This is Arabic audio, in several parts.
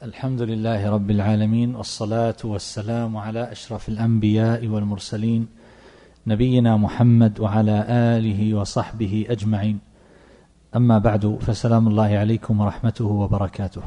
الحمد لله رب العالمين، والصلاة والسلام على أشرف الأنبياء والمرسلين نبينا محمد وعلى آله وصحبه أجمعين. أما بعد، فسلام الله عليكم ورحمته وبركاته.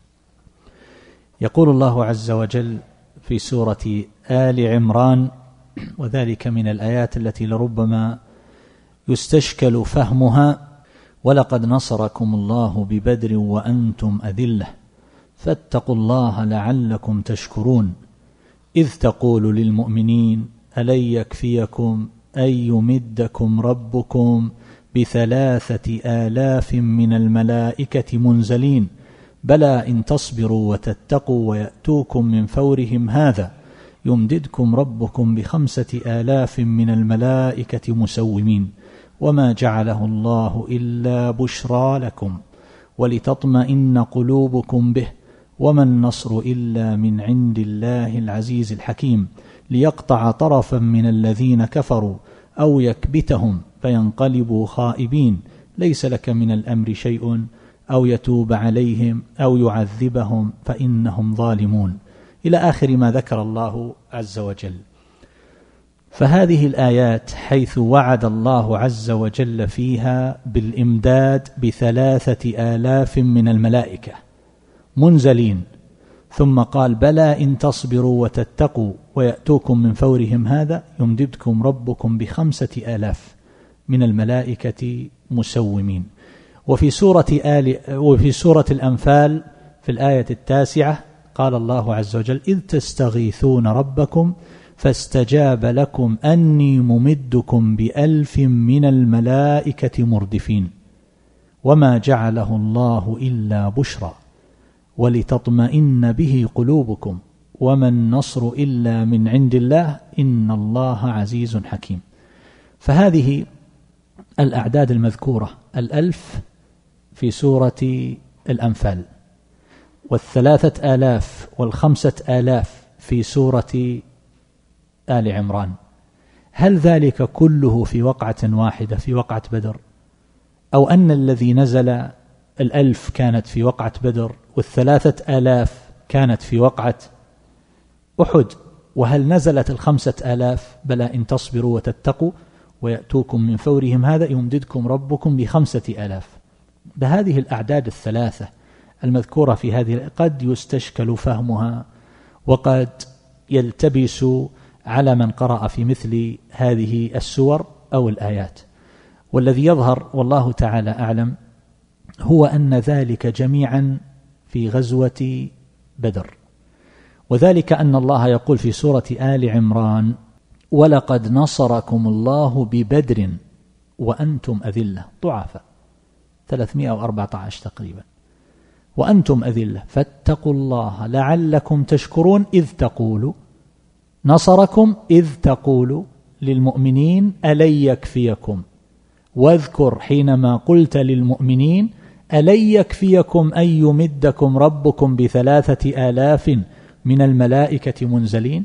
يقول الله عز وجل في سورة آل عمران، وذلك من الآيات التي لربما يستشكل فهمها: ولقد نصركم الله ببدر وأنتم أذلة فاتقوا الله لعلكم تشكرون إذ تقول للمؤمنين ألن يكفيكم أن يمدكم ربكم ب3,000 من الملائكة منزلين بلى إن تصبروا وتتقوا ويأتوكم من فورهم هذا يمددكم ربكم ب5,000 من الملائكة مسومين وما جعله الله إلا بشرى لكم ولتطمئن قلوبكم به وما النصر إلا من عند الله العزيز الحكيم ليقطع طرفا من الذين كفروا أو يكبتهم فينقلبوا خائبين ليس لك من الأمر شيء أو يتوب عليهم أو يعذبهم فإنهم ظالمون، إلى آخر ما ذكر الله عز وجل. فهذه الآيات حيث وعد الله عز وجل فيها بالإمداد ب3,000 من الملائكة منزلين، ثم قال بلى إن تصبروا وتتقوا ويأتوكم من فورهم هذا يمددكم ربكم ب5,000 من الملائكة مسومين. وفي سورة الأنفال في الآية 9 قال الله عز وجل إذ تستغيثون ربكم فاستجاب لكم أني ممدكم ب1,000 من الملائكة مردفين وما جعله الله إلا بشرى ولتطمئن به قلوبكم وما النصر إلا من عند الله إن الله عزيز حكيم. فهذه الأعداد المذكورة 1,000 في سورة الأنفال، 3,000 و5,000 في سورة آل عمران. هل ذلك كله في وقعة واحدة في وقعة بدر، أو أن الذي نزل 1,000 كانت في وقعة بدر وال3,000 كانت في وقعة أحد؟ وهل نزلت 5,000 بلى إن تصبروا وتتقوا ويأتوكم من فورهم هذا يمددكم ربكم ب5,000؟ بهذه الأعداد الثلاثة المذكورة في هذه قد يستشكل فهمها وقد يلتبس على من قرأ في مثل هذه السور أو الآيات. والذي يظهر والله تعالى أعلم هو أن ذلك جميعا في غزوة بدر، وذلك أن الله يقول في سورة آل عمران ولقد نصركم الله ببدر وأنتم أذلة، ضعفاء 314 تقريبا، وأنتم أذلة فاتقوا الله لعلكم تشكرون إذ تقولوا نصركم إذ تقول للمؤمنين ألن يكفيكم، واذكر حينما قلت للمؤمنين ألن يكفيكم أن يمدكم ربكم ب3,000 من الملائكة منزلين.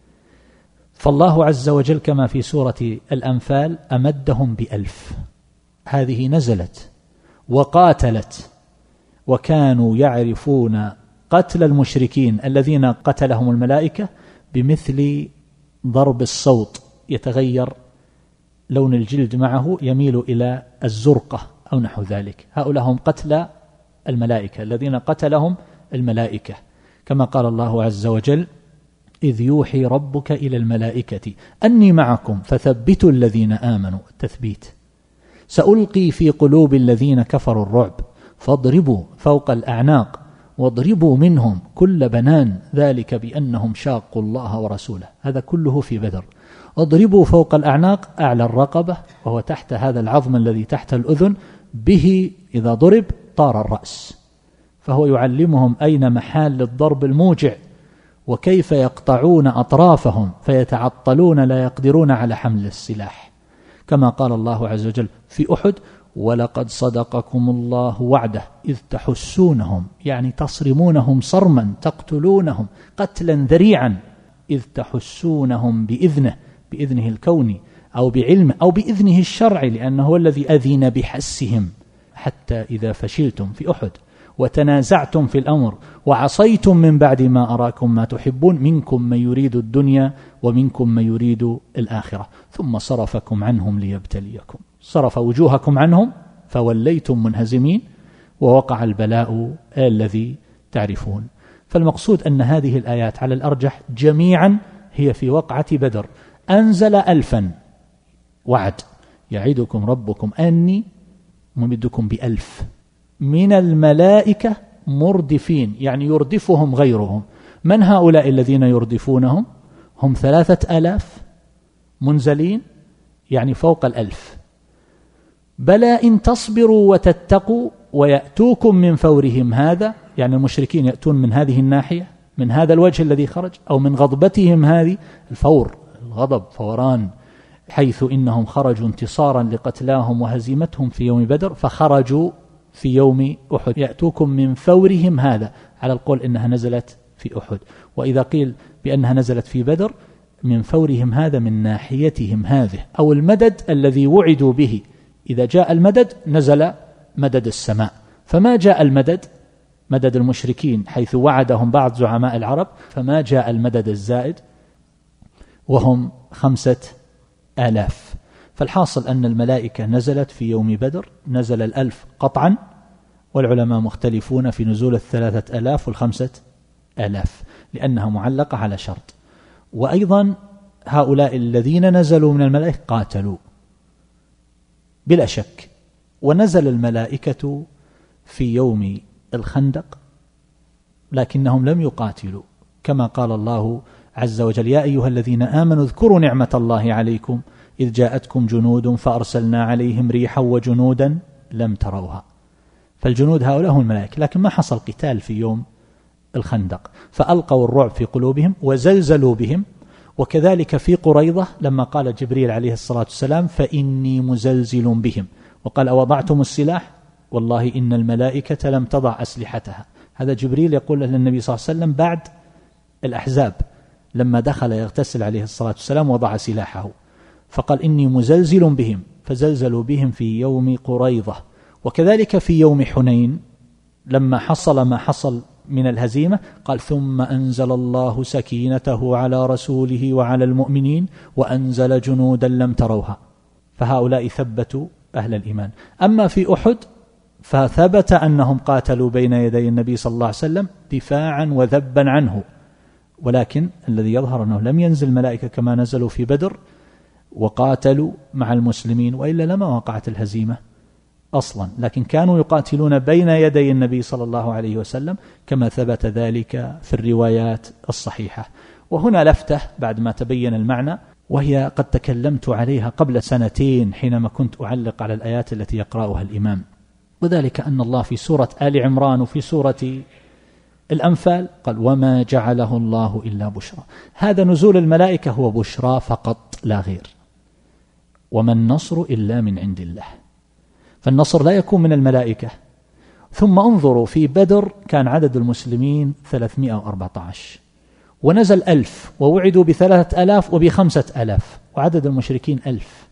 فالله عز وجل كما في سورة الأنفال أمدهم ب1,000، هذه نزلت وقاتلت وكانوا يعرفون قتل المشركين الذين قتلهم الملائكة بمثل ضرب الصوت، يتغير لون الجلد معه يميل إلى الزرقة أو نحو ذلك. هؤلاء هم قتل الملائكة الذين قتلهم الملائكة، كما قال الله عز وجل إذ يوحي ربك إلى الملائكة أني معكم فثبتوا الذين آمنوا، التثبيت، سألقي في قلوب الذين كفروا الرعب فاضربوا فوق الأعناق واضربوا منهم كل بنان ذلك بأنهم شاقوا الله ورسوله، هذا كله في بدر. اضربوا فوق الأعناق أعلى الرقبة وهو تحت هذا العظم الذي تحت الأذن، به إذا ضرب طار الرأس، فهو يعلمهم أين محال الضرب الموجع وكيف يقطعون أطرافهم فيتعطلون لا يقدرون على حمل السلاح، كما قال الله عز وجل في أحد ولقد صدقكم الله وعده إذ تحسونهم، يعني تصرمونهم صرما تقتلونهم قتلا ذريعا، إذ تحسونهم بإذنه الكوني أو بعلمه أو بإذنه الشرعي، لأنه هو الذي أذن بحسهم حتى إذا فشلتم في أحد وتنازعتم في الأمر وعصيتم من بعد ما أراكم ما تحبون منكم من يريد الدنيا ومنكم من يريد الآخرة ثم صرفكم عنهم ليبتليكم. صرف وجوهكم عنهم فوليتم منهزمين ووقع البلاء الذي تعرفون. فالمقصود أن هذه الآيات على الأرجح جميعا هي في وقعة بدر. أنزل 1000 وعد يعدكم ربكم أني ممدكم ب1000 من الملائكة مردفين، يعني يردفهم غيرهم. من هؤلاء الذين يردفونهم؟ هم 3000 منزلين، يعني فوق 1000. بلى إن تصبروا وتتقوا ويأتوكم من فورهم هذا، يعني المشركين يأتون من هذه الناحية من هذا الوجه الذي خرج، أو من غضبتهم هذه. الفور الغضب فوران، حيث إنهم خرجوا انتصارا لقتلاهم وهزيمتهم في يوم بدر فخرجوا في يوم أحد. يأتوكم من فورهم هذا، على القول إنها نزلت في أحد، وإذا قيل بأنها نزلت في بدر من فورهم هذا من ناحيتهم هذه، أو المدد الذي وعدوا به. إذا جاء المدد نزل مدد السماء، فما جاء المدد مدد المشركين حيث وعدهم بعض زعماء العرب، فما جاء المدد الزائد وهم 5000. فالحاصل أن الملائكة نزلت في يوم بدر، نزل 1000 قطعا، والعلماء مختلفون في نزول 3000 و5000 لأنها معلقة على شرط. وأيضا هؤلاء الذين نزلوا من الملائكة قاتلوا بلا شك، ونزل الملائكة في يوم الخندق لكنهم لم يقاتلوا، كما قال الله عز وجل: يا أيها الذين آمنوا اذكروا نعمة الله عليكم إذ جاءتكم جنود فأرسلنا عليهم ريحا وجنودا لم تروها. فالجنود هؤلاء هم الملائكة، لكن ما حصل قتال في يوم الخندق، فألقوا الرعب في قلوبهم وزلزلوا بهم. وكذلك في قريضة لما قال جبريل عليه الصلاة والسلام: فإني مزلزل بهم، وقال: أوضعتم السلاح؟ والله إن الملائكة لم تضع أسلحتها. هذا جبريل يقول للنبي صلى الله عليه وسلم بعد الأحزاب لما دخل يغتسل عليه الصلاة والسلام وضع سلاحه، فقال: إني مزلزل بهم، فزلزلوا بهم في يوم قريضة. وكذلك في يوم حنين لما حصل ما حصل من الهزيمة قال: ثم أنزل الله سكينته على رسوله وعلى المؤمنين وأنزل جنودا لم تروها. فهؤلاء ثبتوا أهل الإيمان. أما في أحد فثبت أنهم قاتلوا بين يدي النبي صلى الله عليه وسلم دفاعا وذبا عنه، ولكن الذي يظهر أنه لم ينزل ملائكة كما نزلوا في بدر وقاتلوا مع المسلمين، وإلا لما وقعت الهزيمة أصلا، لكن كانوا يقاتلون بين يدي النبي صلى الله عليه وسلم كما ثبت ذلك في الروايات الصحيحة. وهنا لفتة بعد ما تبين المعنى، وهي قد تكلمت عليها قبل 2 حينما كنت أعلق على الآيات التي يقرأها الإمام، وذلك أن الله في سورة آل عمران وفي سورة الأنفال قال: وما جعله الله إلا بشرى. هذا نزول الملائكة هو بشرى فقط لا غير، وما النصر إلا من عند الله. فالنصر لا يكون من الملائكة. ثم انظروا في بدر كان عدد المسلمين 314 ونزل 1000 ووعدوا ب3000 وب5000 وعدد المشركين 1000.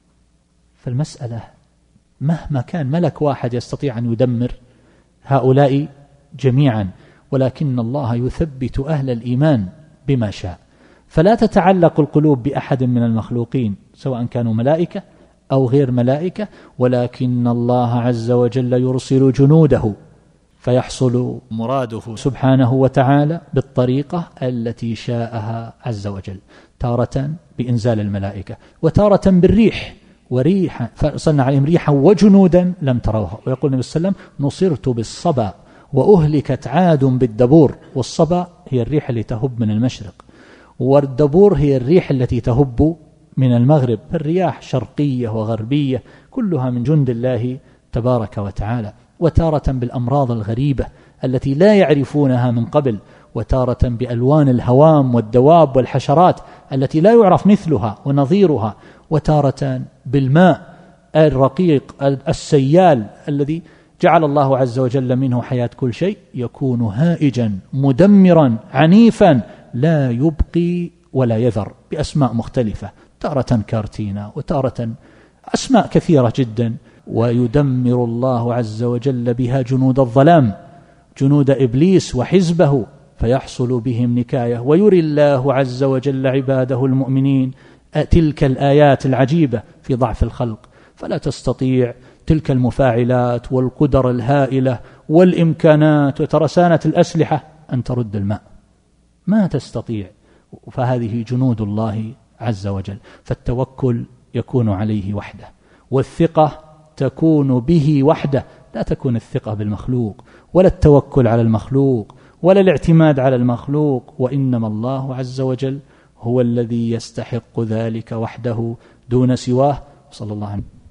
فالمسألة مهما كان ملك واحد يستطيع أن يدمر هؤلاء جميعا، ولكن الله يثبت أهل الإيمان بما شاء. فلا تتعلق القلوب بأحد من المخلوقين سواء كانوا ملائكة أو غير ملائكة، ولكن الله عز وجل يرسل جنوده فيحصل مراده سبحانه وتعالى بالطريقة التي شاءها عز وجل، تارة بإنزال الملائكة وتارة بالريح، وريحا فأرسلنا عليهم ريحا وجنودا لم تروها. ويقول النبي صلى الله عليه وسلم: نصرت بالصبا وأهلكت عاد بالدبور. والصبا هي الريح التي تهب من المشرق، والدبور هي الريح التي تهب من المغرب. الرياح شرقية وغربية كلها من جند الله تبارك وتعالى. وتارة بالأمراض الغريبة التي لا يعرفونها من قبل، وتارة بألوان الهوام والدواب والحشرات التي لا يعرف مثلها ونظيرها، وتارة بالماء الرقيق السيال الذي جعل الله عز وجل منه حياة كل شيء، يكون هائجا مدمرا عنيفا لا يبقي ولا يذر، بأسماء مختلفة، تارة كارتينا وتارة أسماء كثيرة جدا. ويدمر الله عز وجل بها جنود الظلام جنود إبليس وحزبه فيحصل بهم نكاية، ويري الله عز وجل عباده المؤمنين تلك الآيات العجيبة في ضعف الخلق، فلا تستطيع تلك المفاعلات والقدر الهائلة والإمكانات وترسانة الأسلحة أن ترد الماء، ما تستطيع. فهذه جنود الله عز وجل، فالتوكل يكون عليه وحده، والثقة تكون به وحده، لا تكون الثقة بالمخلوق ولا التوكل على المخلوق ولا الاعتماد على المخلوق، وإنما الله عز وجل هو الذي يستحق ذلك وحده دون سواه. صلى الله عليه وسلم.